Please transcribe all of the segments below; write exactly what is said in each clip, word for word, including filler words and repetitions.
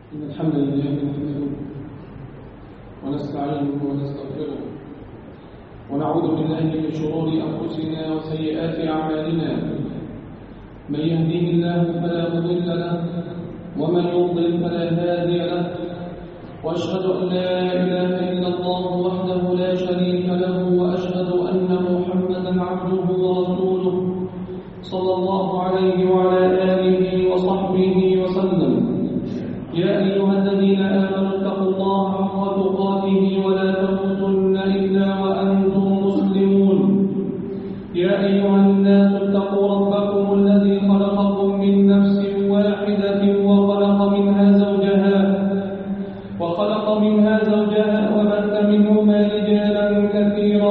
إن الحمد لله نحمده ونستعينه ونستغفره ونعوذ بالله من شرور أنفسنا وسيئات أعمالنا. من يهده الله فلا مضل له ومن يضلل فلا هادي له، وأشهد أن لا إله إلا الله وحده لا شريك له، وأشهد أن محمدا عبده ورسوله صلى الله عليه وعلى آله وصحبه وسلم. يا أيها الذين آمنوا اتقوا الله حق تقاته ولا تموتن إلا وأنتم مسلمون. يا أيها الناس اتقوا ربكم الذي خلقكم من نفس واحدة وخلق منها زوجها وخلق منها زوجها وبث منهما رجالا كثيرا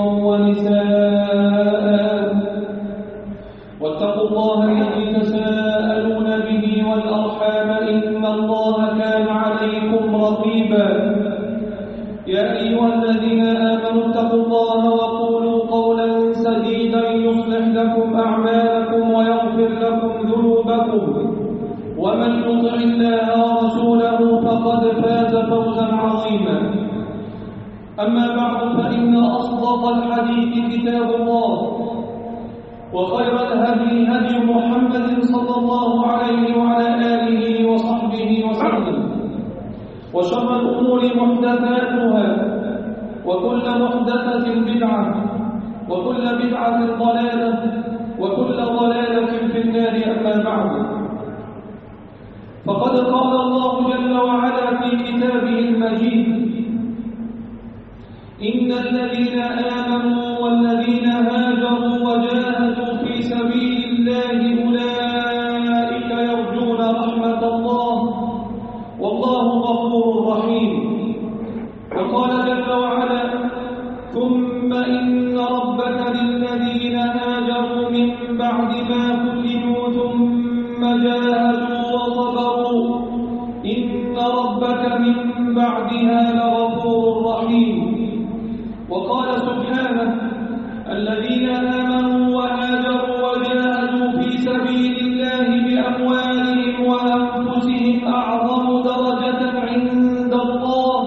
ونساء، واتقوا الله الذي تساءلون به والأرحام إن الله كان عليكم رقيبا. يا أيها الذين آمنوا اتقوا الله وقولوا قولا سديدا يصلح لكم أعمالكم ويغفر لكم ذنوبكم، ومن يطع الله ورسوله فقد فاز فوزا عظيما. أما بعد، فإن أصدق الحديث كتاب الله، وخير الهدي هدي محمد صلى الله عليه وعلى آله وصحبه وسلم، وشر الأمور محدثاتها، وكل محدثة بدعة، وكل بدعة ضلالة، وكل ضلالة في النار. أما بعد، فقد قال الله جل وعلا في كتابه المجيد: إن الذين آمنوا والذين هاجروا وجاهدوا في سبيل الله أولئك يرجون رحمة الله والله غفور رحيم. وقال جل وعلا: ثم إن ربك للذين هاجروا من بعد ما فتنوا ثم جاهدوا وصبروا إن ربك من بعدها لغفور رحيم. وقال سبحانه: الذين آمنوا وهاجروا وجاهدوا في سبيل الله بأموالهم وأنفسهم أعظم درجة عند الله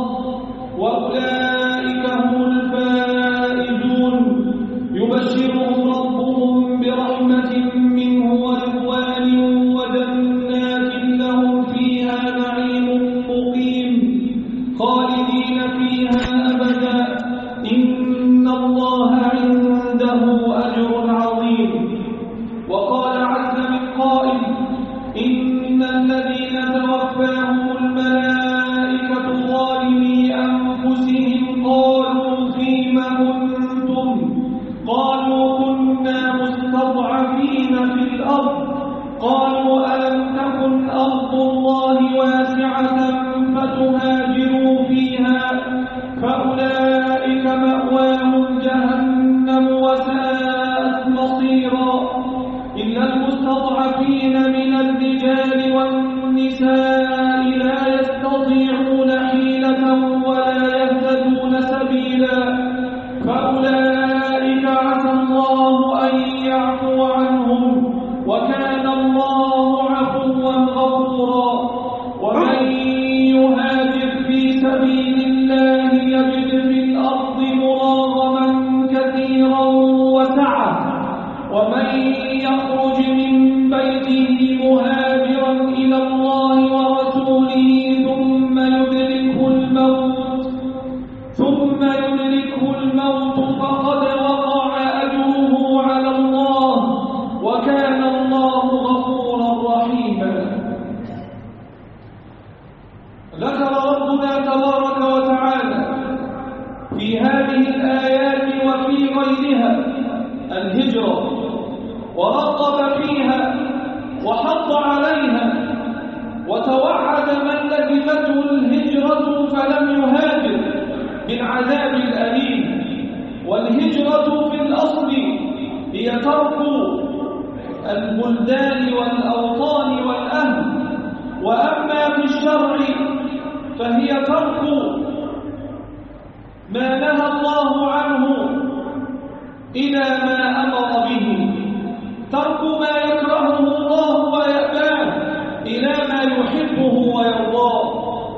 وأولئك هم الفائزون. يبشرهم ربهم برحمة منه ورضوان وجنات لهم فيها نعيم مقيم خالدين فيها أبدا إن الله عنده أجر عظيم. وقال عز من قائل: إن الذين توفاهم الملائكة ظالمي أنفسهم قالوا فيم كنتم؟ قالوا كنا مستضعفين في الأرض. قالوا ألم تكن أرض الله واسعة فتهاجروا فيها فأولئك مأواهم جهنم وساءت مصيرا. إلا المستضعفين من الرجال والنساء لا يستطيعون حيلة ولا يهتدون سبيلا، فأولئك عسى الله أن يعفو عنهم وكان الله عفوا غفورا. ومن يهاجر في سبيل الله يجد في الأرض مراغما كثيرا وسعة، ومن يخرج من بيته مهاجرا إلى الله ورسوله ثم يدركه الموت ثم يدركه الموت فقد وقع أجره على الله وكان الله غفورا رحيما. ذكر ربنا تبارك وتعالى في هذه الآيات وفي غيرها الهجرة، ورغب فيها وحض عليها، وتوعد من لزمته الهجرة فلم يهاجر بالعذاب الأليم. والهجرة في الأصل هي ترك البلدان والأوطان والأهل، وأما في الشرع فهي ترك ما نهى الله عنه إلى ما أمر به، ترك ما يكرهه الله ويأباه إلى ما يحبه ويرضاه.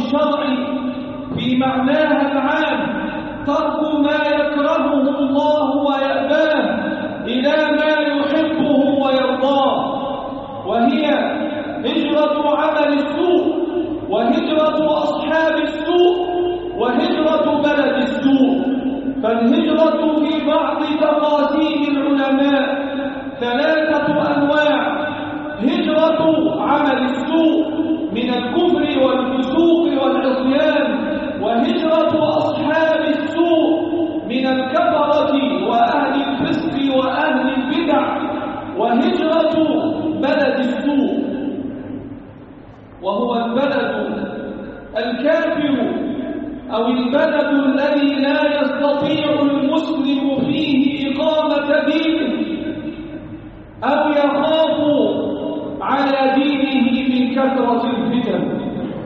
الشرع في معناها العام ترك ما يكرهه الله ويأباه إلى ما يحبه ويرضاه، وهي هجرة عمل السوء وهجرة أصحاب السوء وهجرة بلد السوء. فالهجرة في بعض تقاسيم العلماء ثلاثة أنواع: هجرة عمل السوء من الكفر والفسوق والعصيان، وهجرة أصحاب السوء من الكفرة وأهل الفسق وأهل البدع، وهجرة بلد السوء وهو البلد الكافر أو البلد الذي لا يستطيع المسلم فيه إقامة دينه أو يخاف على دينه من كثرة الفتن.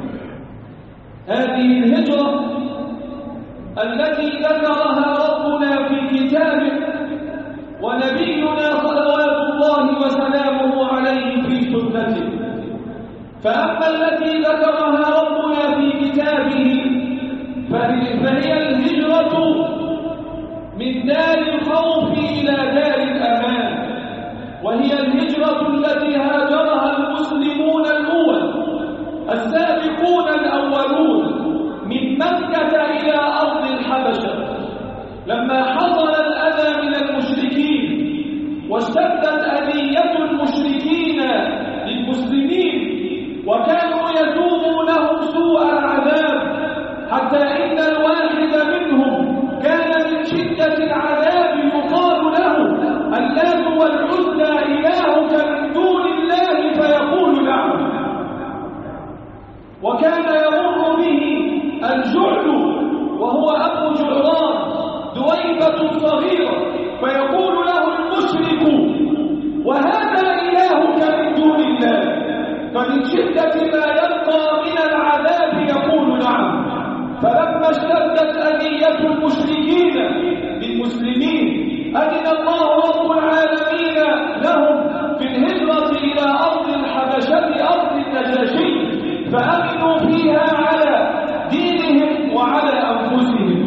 هذه الهجرة التي ذكرها ربنا في كتابه ونبينا صلوات الله وسلامه عليه في سنته. فأما التي ذكرها ربنا في كتابه فهي الهجرة من دار الخوف إلى دار الأمان، وهي الهجرة التي هاجرها المسلمون الأول السابقون الأولون من مكة إلى أرض الحبشة لما حصل الأذى من المشركين واشتدت أذية المشركين للمسلمين وكانوا يسومونهم سوء العذاب، حتى إن الواحد منهم كان من شدة العذاب يقال له: اللات والعزى إلهك من دون الله؟ فيقول: نعم. وكان يمر به الجعل وهو أبو جعران دويبة صغيرة فيقول له المشرك: وهذا إلهك من دون الله؟ فمن شدة ما يلقى من العذاب يقول: نعم. فلما اشتدت أذية المشركين للمسلمين أذن الله رب العالمين لهم في الهجرة إلى أرض الحبشة أرض النجاشي، فأمنوا فيها على دينهم وعلى أنفسهم.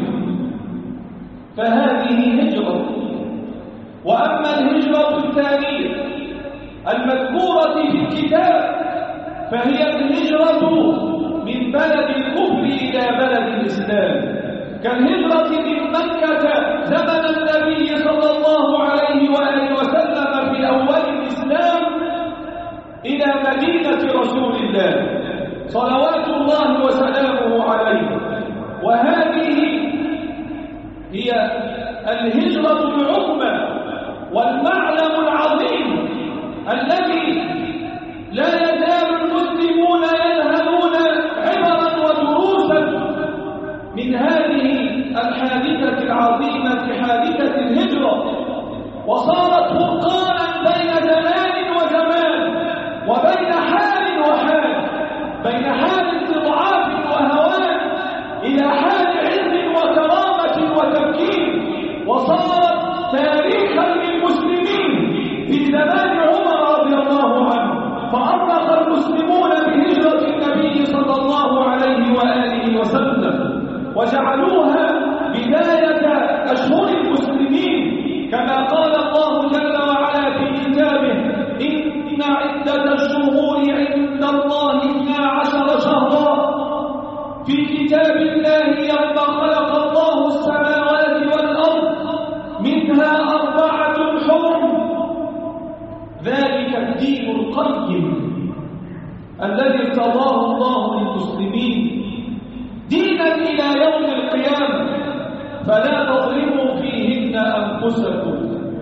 فهذه هجرة. وأما الهجرة الثانية المذكورة في الكتاب فهي الهجرة من بلد الكفر إلى بلد الإسلام، كالهجرة من مكة زمن النبي صلى الله عليه وآله وسلم في أول الإسلام إلى مدينة رسول الله صلوات الله وسلامه عليه. وهذه هي الهجرة العظمى والمعلم العظيم الذي لا يزال المسلمون ينهلون عبرا ودروسا من هذه الحادثة العظيمة، حادثة الهجرة، وصارت فرقانا بين زمان وزمان وبين حال وحال، بين حال استضعاف وهوان إلى حال عز وكرامة وتمكين، وصارت تاريخا للمسلمين في زمان عمر رضي الله عنه، فأطلق المسلمون بهجرة النبي صلى الله عليه وآله وسلم وجعلوها بداية أشهر المسلمين، كما قال الله جل وعلا في كتابه: إن عدة الشهور عند الله اثنا عشر شهرا في كتاب الله يوم خلق الله السماوات والأرض منها أربعة حرم ذلك الدين القيم الذي ارتضاه الله للمسلمين دينا إلى يوم القيامة، فلا تظلموا فيهن أنفسكم.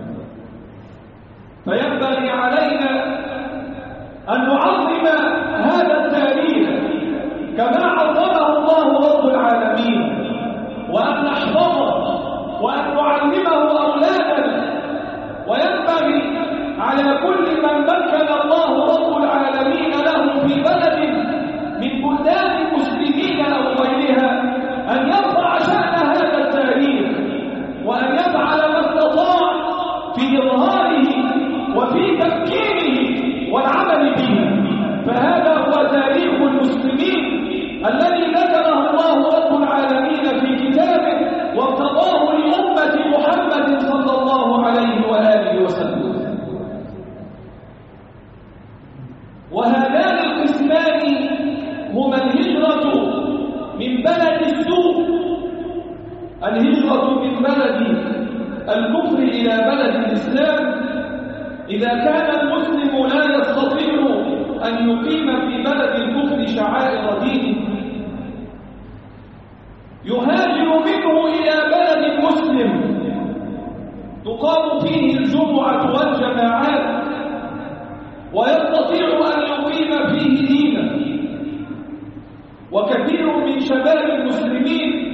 فينبغي علينا أن نعظم هذا التاريخ كما عظمه الله رب العالمين، وأن نحفظه وأن نعلمه أولادنا. وينبغي على كل من مكن الله رب العالمين له في بلد من بلدان المسلمين أو غيرها أن يرفع شأن هذا التاريخ وأن يفعل ما استطاع في إظهاره وفي تمكينه والعمل به. فهذا هو تاريخ المسلمين الذي إذا كان المسلم لا يستطيع أن يقيم في بلد الكفر شعائر دينه يهاجر منه إلى بلد مسلم تقام فيه الجمعة والجماعات ويستطيع أن يقيم فيه دينه. وكثير من شباب المسلمين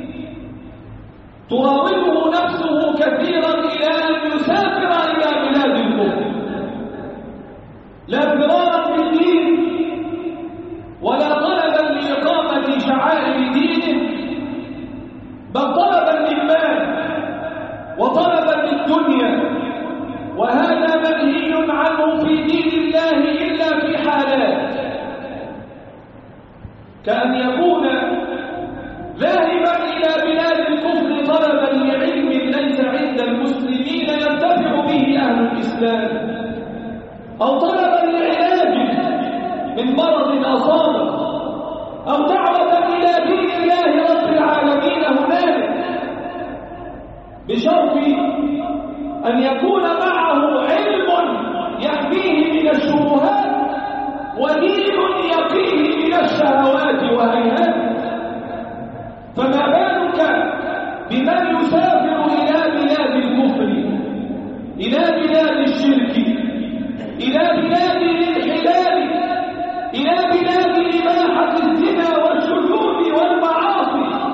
تراوده نفسه كثيرا إلى أن يسافر إلى بلاد الكفر لا فرارا بالدين ولا طلبا لإقامة شعائر دينه، بل طلبا للمال وطلبا للدنيا، وهذا منهي عنه في دين الله إلا في حالات، كأن يكون ذاهبا إلى بلاد الكفر طلبا لعلم ليس عند المسلمين ينتفع به أهل الإسلام، أو طلبا لعلاج من مرض أصابه، أو دعوة إلى دين الله رب العالمين هنالك، بشرط أن يكون معه علم يحميه من الشبهات ودين يقيه من الشهوات وهيهات. فما بالك بمن يسافر إلى بلاد الكفر، إلى بلاد الشرك، إلى بلاد الانحلال، إلى بلاد إباحة الزنا والشذوذ والمعاصي،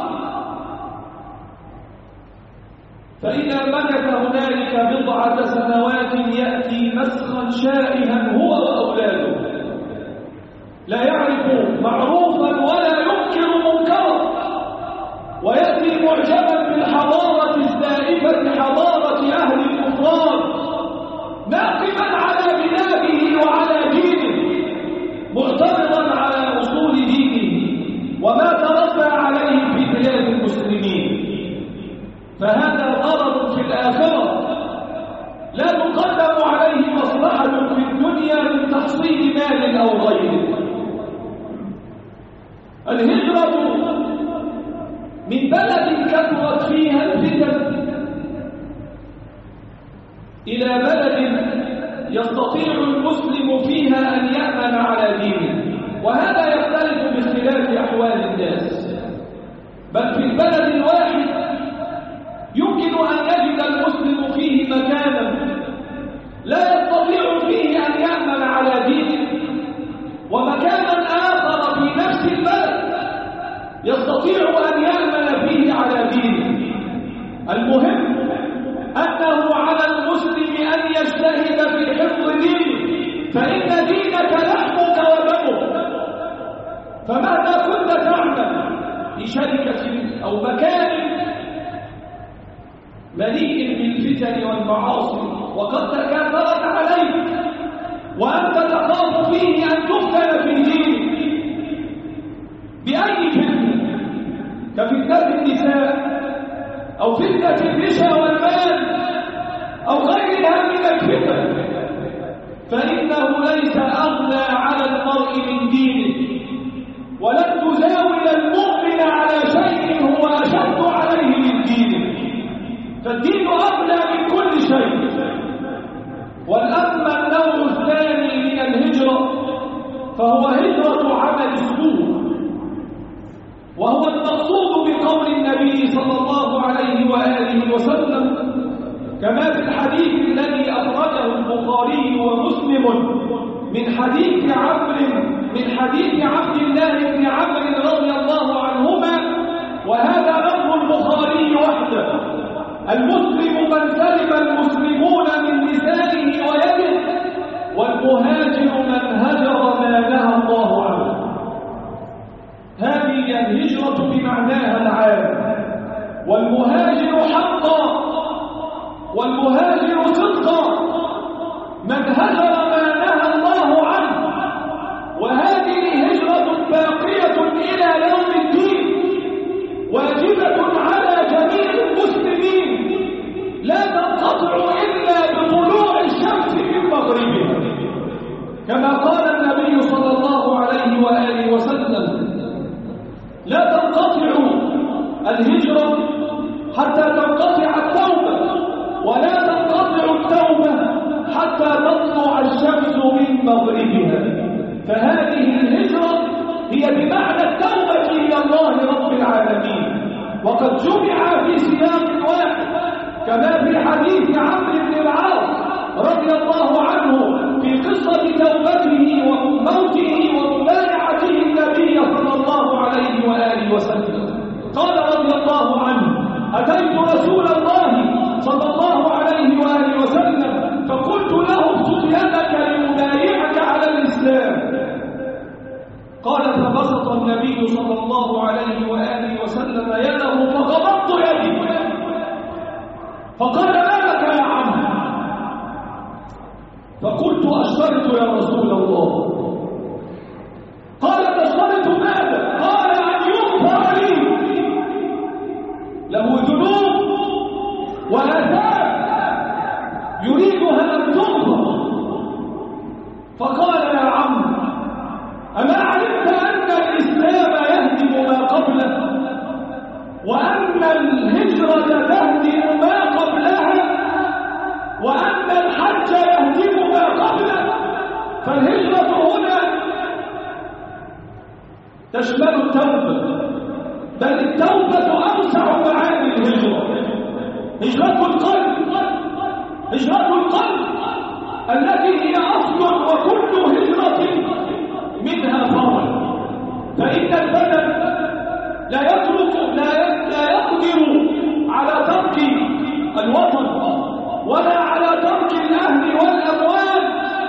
فإذا مكث هنالك بضعة سنوات يأتي مسخا شائها هو وأولاده، لا يعرف معروفا ولا ينكر منكرا، ويأتي معجبا بالحضارة الزائفة حضارة أهل الكفار، ناقما على بلاده وعلى دينه، معترضا على أصول دينه وما تربى عليه في بلاد المسلمين. فهذا غرض في الآخرة لا تقدم عليه مصلحة في الدنيا من تحصيل مال أو غيره. الهجرة من بلد كثرت فيها الفتن إلى بلد يستطيع المسلم فيها أن يأمن على دينه، وهذا يختلف باختلاف أحوال الناس، بل في البلد الواحد يمكن أن يجد المسلم فيه مكانا لا يستطيع فيه أن يأمن على دينه، ومكانا آخر في نفس البلد يستطيع أن يأمن فيه على دينه. المهم أنه على المسلم أن يجتهد في حفظ دينه، فإن دينك لحمك ودمك. فمهما كنت تعمل في شركة أو مكان مليء بالفتن والمعاصي وقد تكاثرت عليك وأنت تخاف فيه أن تفتن في دينك بأي فتنة، كفتنة النساء أو فتنة الرشا والمال أو غيرها من الفتن، فإنه ليس أغنى على المرء من دينه، ولن تزاول المؤمن على شيء هو أشد عليه من دينه، فالدين أغنى من كل شيء. والأما النوع الثاني من الهجرة فهو هجرة عمل السوء، وهو المقصود بقول النبي صلى الله عليه وآله وسلم كما في الحديث الذي أخرجه البخاري ومسلم من حديث عمرو من حديث عبد الله بن عمرو رضي الله عنهما، وهذا لفظ البخاري وحده: المسلم من سلم المسلمون من لسانه ويده، والمهاجر من هجر ما نهى الله عنه. هذه الهجرة بمعناها العام، والمهاجر حقا والمهاجر صدقا من هجر ما نهى الله عنه. وهذه هجرة باقية إلى يوم الدين، واجبة على جميع المسلمين، لا تنقطع إلا بطلوع الشمس من مغربها، كما قال النبي صلى الله عليه وآله وسلم: لا تنقطع الهجرة حتى تنقطع التوبة، ولا تنقطع التوبة حتى مغربها. فهذه الهجرة هي بمعنى التوبة إلى الله رب العالمين، وقد جمع في سياق واحد كما في حديث عمرو بن العاص رضي الله عنه في قصة توبته وموته ومبايعته النبي صلى الله عليه وآله وسلم. قال رضي الله عنه: أتيت رسول الله صلى الله عليه وآله وسلم فقلت له: ابسط يدك لأبايعك على الإسلام. قال: فبسط النبي صلى الله عليه وآله وسلم يده فقبضت يدي، فقال: ما لك يا عم؟ فقلت: أشترط يا رسول الله. قال: تشترط ماذا؟ قال: أن يغفر لي. له ذنوب وآثام يريدها أن تغفر. فقال: يا عم، أما علمت أن الإسلام يهدم ما قبله، وأن الهجرة تهدم ما قبلها، وأن الحج يهدم ما قبله؟ فالهجرة هنا تشمل التوبة، بل التوبة أوسع معاني الهجرة. هجرة القلب، هجرة القلب التي هي أصل وكل هجرة منها فرع. فإن البدن لا يترك لا لا يقدر على ترك الوطن ولا على ترك الأهل والأموال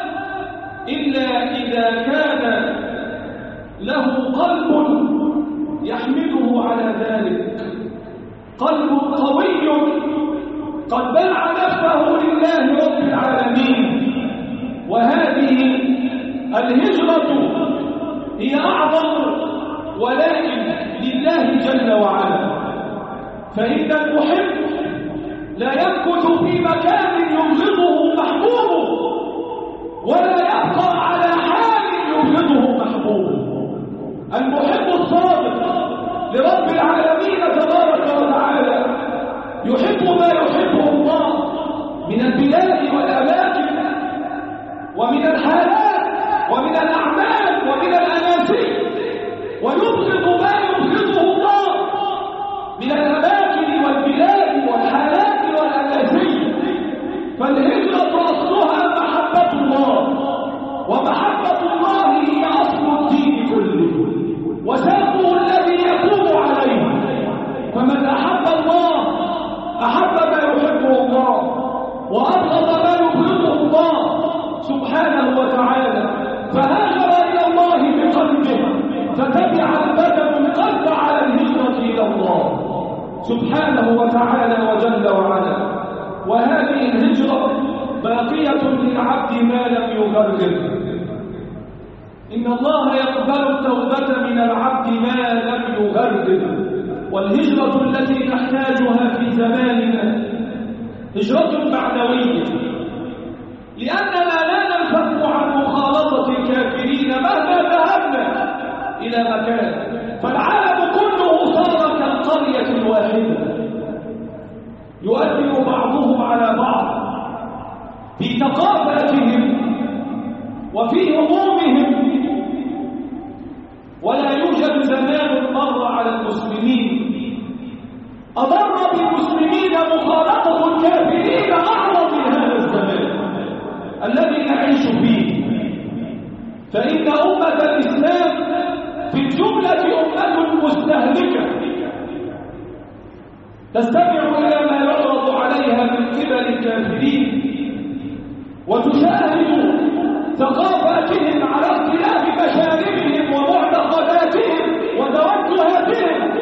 إلا إذا كان له قلب يحمله على ذلك، قلب قوي قد باع نفسه لله رب العالمين. وهذه الهجرة هي أعظم ولائم لله جل وعلا. فإن المحب لا يمكث في مكان يبغضه محبوبه، ولا يبقى على حال يبغضه محبوبه. المحب الصادق لرب العالمين تبارك وتعالى يحب ما يحبه الله من البلاد والأماكن ومن الحالات ومن الأعمال ومن الأناسيب، ويبغض ما يبغضه الله من الأماكن والبلاد والحالات والأناسيب. فالهجرة أصلها محبة الله، ومحبة الله هي أصل الدين كله وساقه الذي يقوم عليه. فمن أحب الله أحب ما يحبه الله، وأبغض ما يبغضه الله سبحانه وتعالى. فهاجر إلى الله بقلبه، فتبع البدن القلب على الهجرة إلى الله سبحانه وتعالى وجل وعلا. وهذه الهجرة باقية للعبد ما لم يغرر. إن الله يقبل التوبة من العبد ما لم يغرر. والهجرة التي نحتاجها في زماننا هجرة معنوية، لأننا لا ننفك عن مخالطة الكافرين مهما ذهبنا إلى مكان. فالعالم كله صار كالقرية الواحدة، يؤثر بعضهم على بعض في ثقافاتهم وفي همومهم. ولا يوجد زمان مر على المسلمين أضر بالمسلمين مخالطة الكافرين أعظم من هذا الزمان الذي نعيش فيه. فإن أمة الإسلام في الجملة أمة مستهلكة تستمع إلى ما يعرض عليها من قبل الكافرين، وتشاهد ثقافاتهم على اختلاف مشاربهم ومعتقداتهم وتوجهاتهم،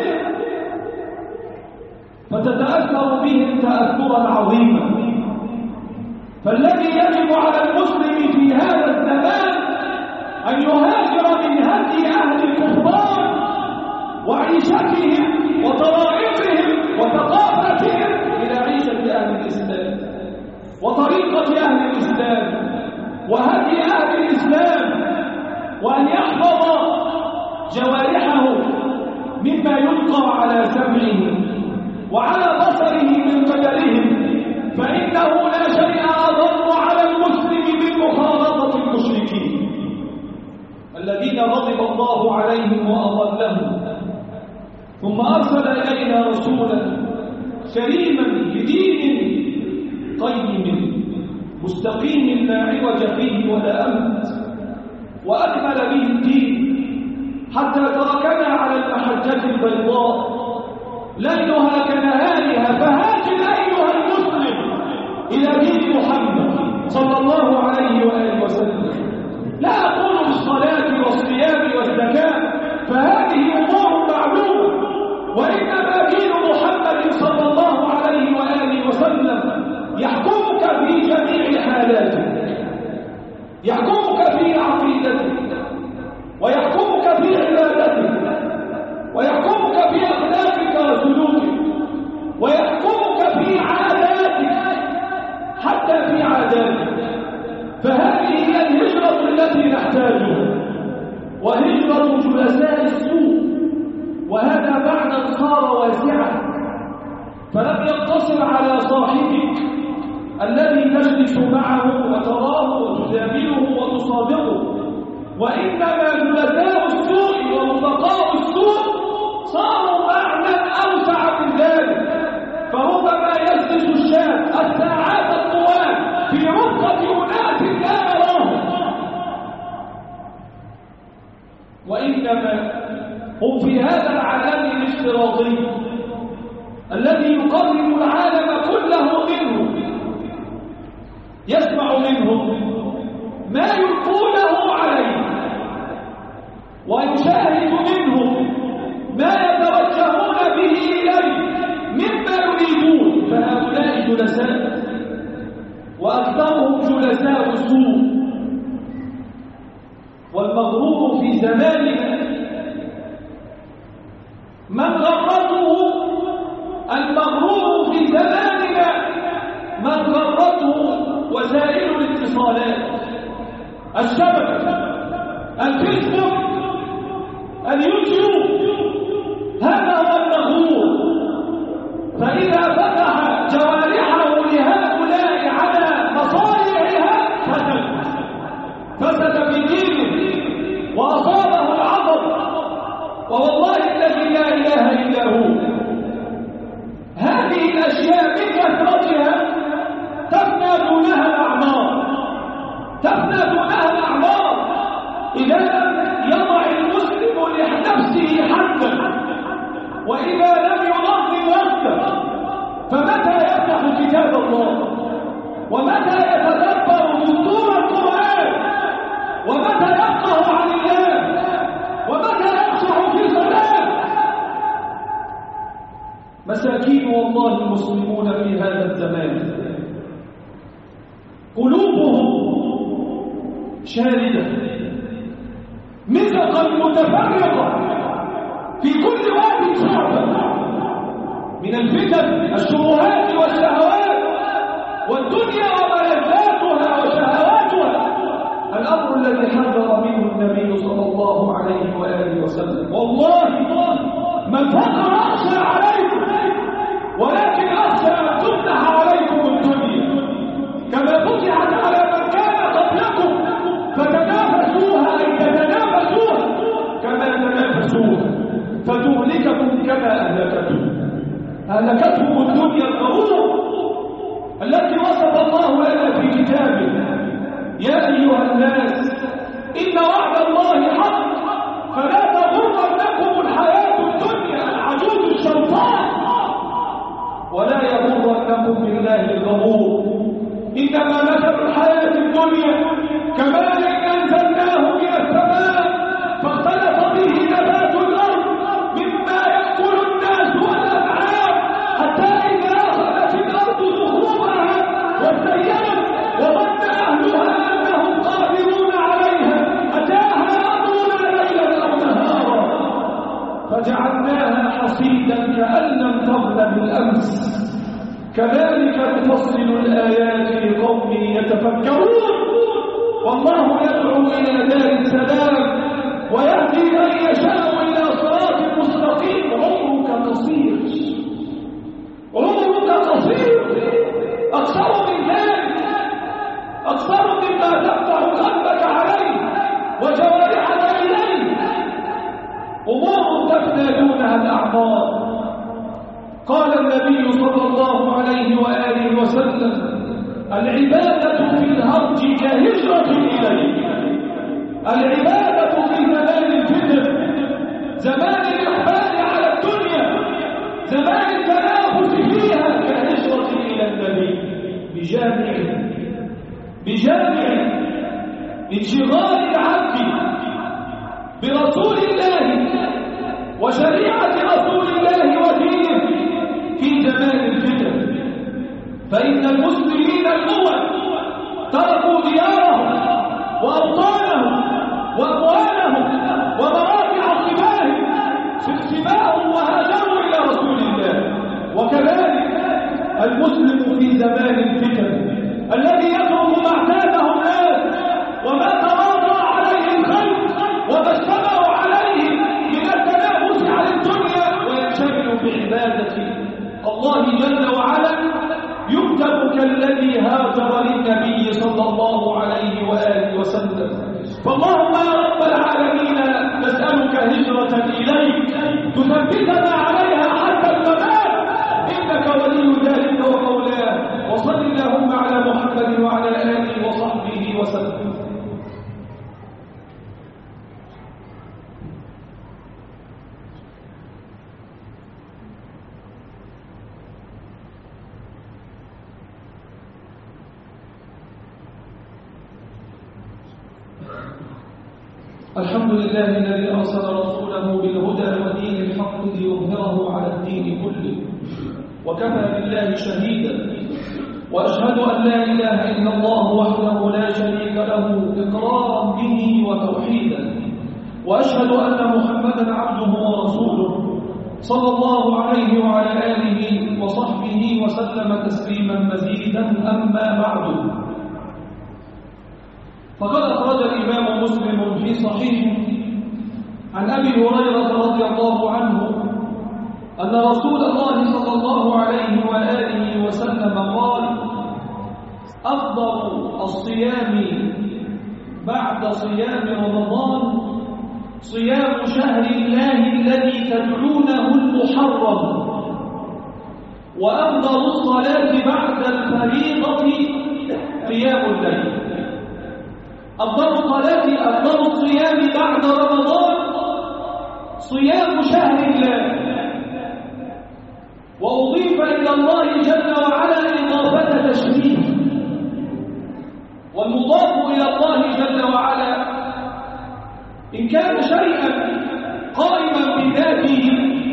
فتتأثر بهم تأثرا عظيما. فالذي يجب على المسلم في هذا الزمان أن يهاجر من هدي أهل الكفار وعيشتهم وطرائقهم وثقافتهم إلى عيشة أهل الإسلام وطريقة أهل الإسلام وهدي أهل الإسلام، وأن يحفظ جوارحه مما يلقى على سمعه وعلى بصره من قدرهم. فإنه لا شيء أضر على المسلم من مخالطة المشركين. ثم أرسل إلينا رسولا كريما بدين قيم مستقيم لا عوج فيه ولا أمت، وأكمل به الدين حتى تركنا على المحجة البيضاء ليلها كنهارها. فهاجر أيها المسلم إلى دين محمد صلى الله عليه وآله وسلم. لا أقول بالصلاة والصيام والزكاة فهذه أمور معلومة، وإنما دين محمد صلى الله عليه وآله وسلم يحكمك في جميع حالاتك، يحكمك في عقيدتك، ويحكمك في عبادتك، ويحكمك في أخلاقك وسلوكك، ويحكمك في عاداتك، حتى في عاداتك. فهذه هي الهجرة التي نحتاجها، وهجرة جلساء السوء. وهذا معنى صار واسعا، فلم يقتصر على صاحبك الذي تجلس معه وتراه وتجامله وتصادقه، وإنما جلساء السوء ورفقاء السوء صاروا معنى أوسع من ذلك. فربما يجلس الشاب الساعات الطوال في رفقة أناس لا يراهم، وإنما هم في هذا العالم الافتراضي الذي يقرب العالم كله منه، يسمع منهم ما يلقونه عليه، ويشاهد منهم ما يتوجهون به إليه مما يريدون. فهؤلاء جلساء، وأكثرهم جلساء سوء. والمغرور في زماننا من غرته، المغرور في زماننا من غرته وسائل الاتصالات، الشبكة، الفيسبوك، اليوتيوب. هذا هو المغرور. فإذا فتح جوارحه لهؤلاء على مصالحها فسد، فسد في دينه وأصابه العظم. ووالله الذي لا إله إلا هو هذه الأشياء بكثرتها تفنى دونها الأعمار، تفنى دونها الأعمار. إذا لم يضع المسلم لنفسه حدا، وإذا لم ينظم وقته، فمتى يفتح كتاب الله؟ ومتى يتدبر دستور القرآن؟ ومتى يفقه عن الله؟ ومتى يخشع في صلاة؟ مساكين والله المسلمون في هذا الزمان قلوبهم شاردة مزقا متفرقة في كل وقت صعبة من الفتن، الشبهات والشهوات، والدنيا وملذاتها وشهواتها. الأمر الذي حذر منه النبي صلى الله عليه وآله وسلم. والله ما الفقر أخشى عليكم، ولكن أخشى أن تفتح عليكم الدنيا كما فتحت على من كان قبلكم، فتنافسوها أي تتنافسوها كما تنافسوها، فتهلككم كما أهلكتهم. أهلكتهم الدنيا الغرور التي وصف الله لنا في كتابه: يا أيها الناس إن وعد الله حق فلا تغرنكم الحياة الدنيا العجوز الشيطان، ولا يغرنكم بالله الغرور. إنما مثل الحياة الدنيا كماء أنزلناه من السماء فاختلط به نبات الأرض مما يأكل الناس والأنعام حتى إذا أخذت الأرض زخرفها وزينت وظن أهلها أنهم قادرون عليها أتاها أمرنا ليلا أو نهارا فجعلناها حصيدا كأن لم تغن بالأمس. كذلك نفصل الآيات لقوم يتفكرون. والله يدعو إلى دار السلام ويهدي من يشاء إلى صراط مستقيم. عمرك قصير، عمرك قصير، أكثر من ذلك، أكثر مما تفتح قلبك عليه وجوارحك إليه. أمور تفنى دونها الأعمار. قال النبي صلى الله عليه وآله وسلم: العبادة في الهرج كهجرة إليه. العبادة في زمان الفتن، زمان الإقبال على الدنيا، زمان التنافس فيها، كهجرة إلى النبي بجامع بجامع انشغال العبد برسول الله وشريعة رسول الله ودينه في زمان الفتن. فإن المسلمين الأول تركوا ديارهم وأوطانهم وأموالهم ومواقع صباهم سباهم وهاجروا إلى رسول الله. وكذلك المسلم في زمان الفتن الذي يترك ما اعتاده الناس وما تواضع عليه الخلق وما اجتمعوا عليه من التنافس على الدنيا وينشغل بعبادة الله جل وعلا، يكتب كالذي هاجر للنبي صلى الله عليه وآله وسلم. فاللهم يا رب العالمين نسألك هجرة إليك تثبتنا عليها حتى الممات، إنك ولي ذلك ومولاه. وصل اللهم على محمد وعلى آله وصحبه وسلم. الحمد لله الذي أرسل رسوله بالهدى ودين الحق ليظهره على الدين كله، وكفى بالله شهيدا. وأشهد أن لا إله إلا الله وحده لا شريك له إقرارا به وتوحيدا، وأشهد أن محمدا عبده ورسوله صلى الله عليه وعلى آله وصحبه وسلم تسليما مزيدا. أما بعد، فقد أخرج الإمام مسلم في صحيحه عن أبي هريرة رضي الله عنه أن رسول الله صلى الله عليه وآله وسلم قال: أفضل الصيام بعد صيام رمضان صيام شهر الله الذي تدعونه المحرم، وأفضل الصلاة بعد الفريضة قيام الليل. أفضل الصلاة أفضل الصيام بعد رمضان صيام شهر الله، وأضيف إلى الله جل وعلا إضافة تشريف، والمضاف إلى الله جل وعلا إن كان شيئا قائما بذاته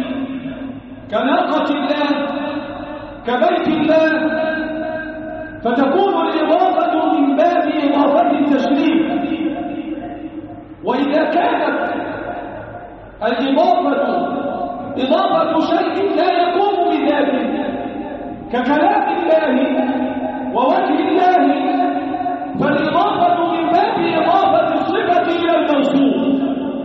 كناقة الله كبيت الله، فتكون الإضافة من باب إضافة التشريف. وإذا كانت الإضافة إضافة شيء لا يقوم بذاته ككلام الله ووجه الله، فالإضافة من باب إضافة الصفة إلى الموصوف.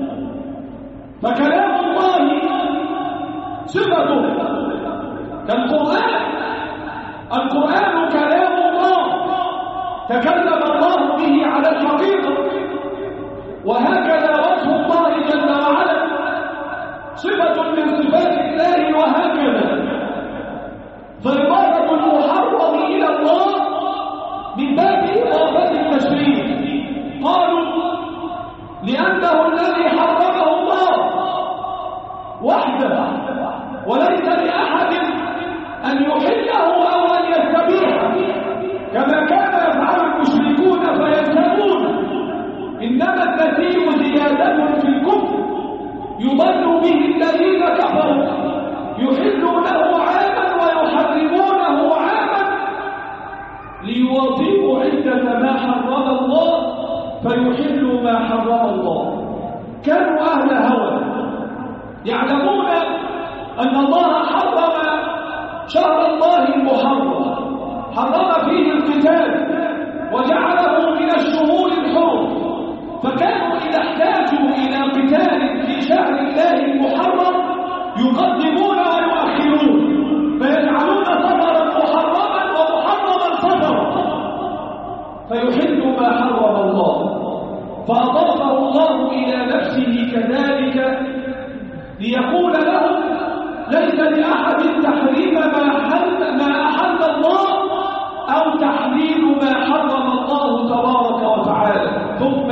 فكلام الله صفته كالقرآن، القرآن كلام الله تكلم الله به على الحقيقة، وهكذا وصف الله جل وعلا صفة من صفات الله، وهكذا. فإضافة المحرم إلى الله من باب إضافة التشريف. قالوا لأنه الذي حرمه الله وحده، وليس لأحد أن يحله أو أن يستبيحه كما كان يفعل المشركون فينسبون. إنما النسيء زيادة في الكفر يضل به الذين كفروا، يحلونه عاما ويحرمونه عاما ليواظبوا عدة ما حرم الله فيحلوا ما حرم الله. كانوا أهل هوى يعلمون أن الله حرم شهر الله المحرم، حرم فيه القتال وجعله من الشهور الحرم، فكانوا إذا احتاجوا إلى قتال في شهر الله المحرم يقدمون ويؤخرون، فيجعلون صفرا محرما ومحرما صفرا فيحلوا ما حرم الله. فأضافه الله إلى نفسه كذلك ليقول لهم ليس لأحد تحريم ما حل ما أحل الله أو تحليل ما حرم الله تبارك وتعالى. ثم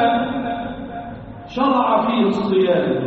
شرع فيه الصيام،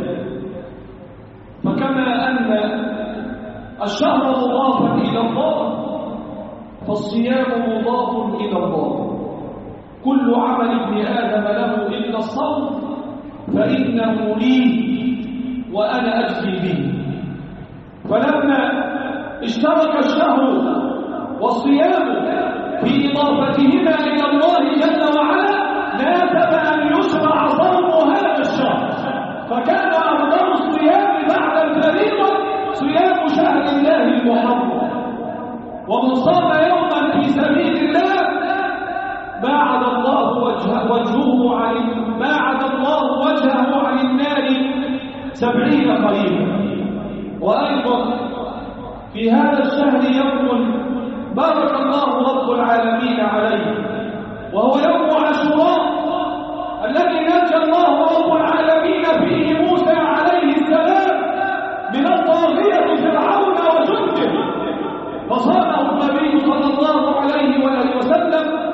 فكما أن الشهر مضاف إلى الله فالصيام مضاف إلى الله. كل عمل ابن آدم له إلا الصوم فإنه لي وأنا أجزي به. فلما اشترك الشهر والصيام في إضافتهما إلى الله جل وعلا ناسب أن يشرع صوم هذا الشهر، فكان أفضل الصيام بعد الفريضة صيام شهر الله المحرم. ومن صام يوما في سبيل الله باعد الله وجهه, وجهه عن باعد الله وجهه عن النار سبعين قريبا. وأيضا في هذا الشهر يوم بارك الله رب العالمين عليه، وهو يوم عاشوراء الذي نجى الله رب العالمين فيه موسى عليه السلام من الطاغية فرعون وجنده، فصامه النبي صلى الله عليه وآله وسلم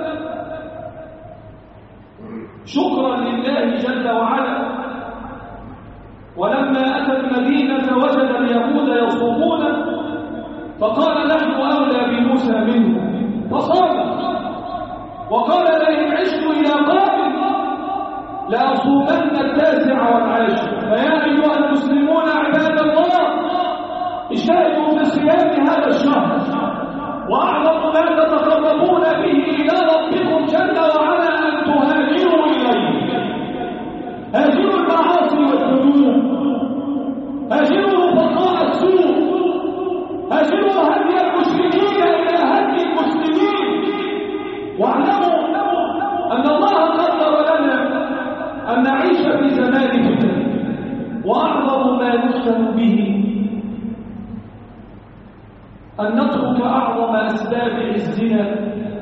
شكرا لله جل وعلا. ولما أتى المدينة وجد اليهود يصومون فقال نحن أولى بموسى منه فصام، وقال لئن عشت إلى قابل لأصومن التاسع والعاشر. فيا أيها المسلمون عباد الله اجتهدوا في صيام هذا الشهر، وأعظم ما تتقربون به إلى ربكم جل وعلا أن تهاجروا إليه. هاجروا المعاصي والذنوب، هاجروا رفقاء السوء، هاجروا هدي المشركين إلى هدي المسلمين. واعلموا أن الله قدر لنا أن نعيش في زمان فتن، وأعظم ما نفتن به أن نترك أعظم أسباب عزنا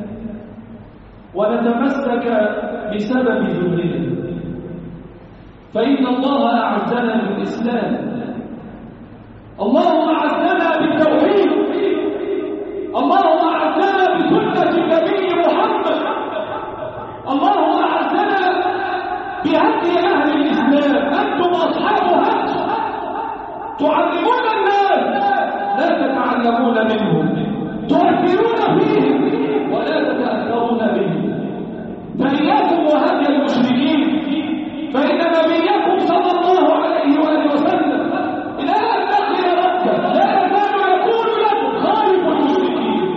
ونتمسك بسبب ذلنا. فإن الله أعزنا بالإسلام، الله أعزنا بالتوحيد، الله أعزنا بسنة النبي محمد، الله أعزنا بهدي أهل الإسلام. أنتم أصحاب هدي تعلمون الناس لا تتعلمون منهم، تؤثرون فيهم ولا تتأثرون بهم. فإياكم وهدي المشركين، فإن نبيكم صلى الله عليه وآله وسلم إلى أن لقي ربه لا يزال يقول لكم خالفوا المشركين،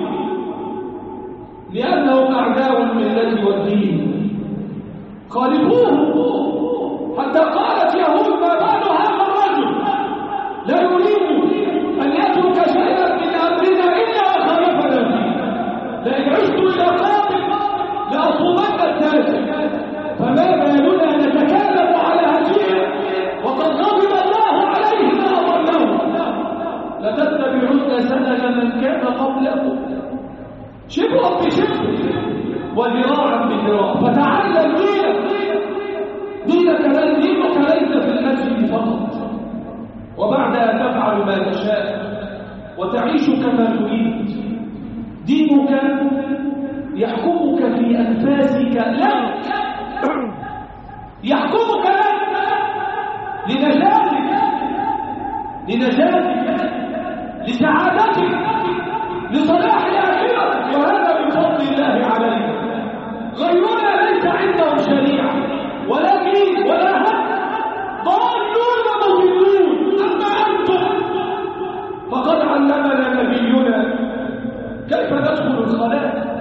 لأنهم أعداء الملة والدين، خالفوهم. حتى قالت يهود ما بال هذا الرجل لا يريد أن يترك شيئا من أمرنا إلا وخالفنا فيه، لئن عشت إلى قابل لأصومن التاسع. فما بالنا نتكلم على هديه وقد غضب الله عليه ما أضلهم. لتتبعن سنن من كان قبلكم شبرا بشبر وذراعا بذراع. فتعلم دينك، دينك دينك ليس في المسجد فقط، وبعد أن تفعل ما تشاء وتعيش كما تريد دينك يحكمك في أنفاسك لك، يحكمك لك لنجاتك، لنجاتك لسعادتك لصلاح الآخرة، وهذا من فضل الله عليك. غيرنا ليس عندهم شريعة ولا دين ولا هدى، ضالون مضلون. أما أنتم فقد علمنا نبينا كيف ندخل الخلاء.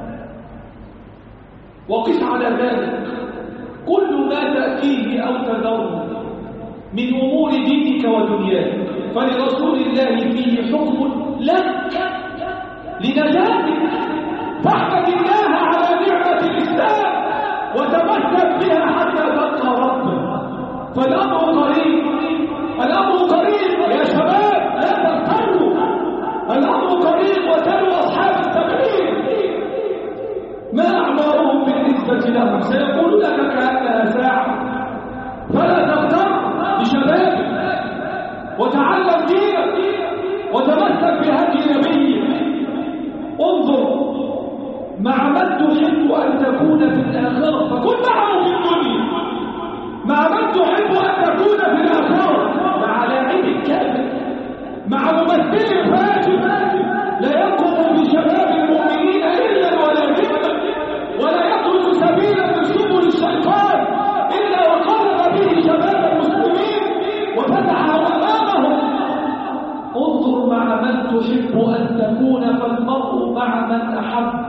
وقس على ذلك كل ما تأتيه أو تذره من أمور دينك ودنياك، فلرسول الله فيه حكم لك لنجاتك. فاحمد الله على نعمة الإسلام وتمسك بها حتى تلقى ربك. فالأمر قريب، الأمر قريب يا شباب، لا تغتروا. الأمر قريب وتلوا أصحاب التبعير ما أعمارهم بالنسبة لهم، سيقولون لك كأنها ساعة. فلا تغتر بشبابك، وتعلم دينك وتمسك بهدي نبيك. انظر مع من تحب أن تكون في الآخرة فكن معه في الدنيا، مع من تحب أن تكون في الآخرة مع لاعب كامل، مع ممثل فاجر لا يقوم بشباب المؤمنين إلا ولا جدا، ولا يخرج سبيلا من سبل الشيطان إلا وقرب به شباب المسلمين وفتحه أمامهم. انظر مع من تحب أن تكون، فالمرء مع من أحب.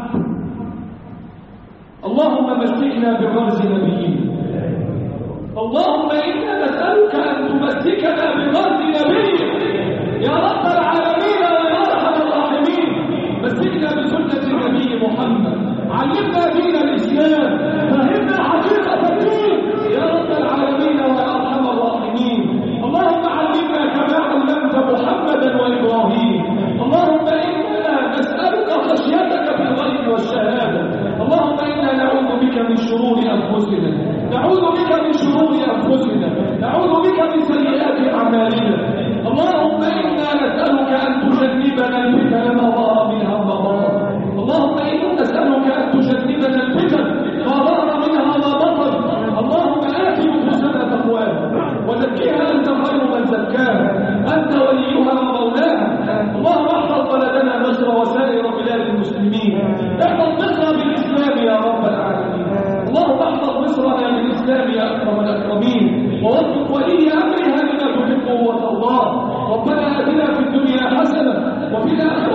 اللهم مسكنا بغرز نبينا، اللهم إنا نسألك أن تمسكنا بغرز نبيك يا رب العالمين ويا أرحم الراحمين. مسكنا بسنة النبي محمد، علمنا دين الإسلام، فهمنا حقيقة الدين يا رب العالمين ويا أرحم الراحمين. اللهم علمنا كما علمت محمدا وإبراهيم. اللهم إنا نسألك خشيتك في الغيب والشهادة. اللهم إنا نعوذ بك من شرور أنفسنا، نعوذ بك من شرور أنفسنا، نعوذ بك من سيئات أعمالنا. اللهم إنا نسألك أن تجنبنا الفتن ما ظهر منها وما بطن. اللهم إنا نسألك أن تجنبنا الفتن ما ظهر منها وما بطن. اللهم آت نفوسنا تقواها وزكها أنت خير من زكاها، أنت وليها ومولاها. اللهم احفظ بلدنا مصر وسائر بلاد المسلمين، احفظ مصر بالإسلام يا رب العالمين. اللهم احفظ مصرنا بالإسلام يا أكرم الأكرمين، ووفق ولي أمرها لما تحبه وترضاه. ربنا آتنا في الدنيا حسنة وفي الآخرة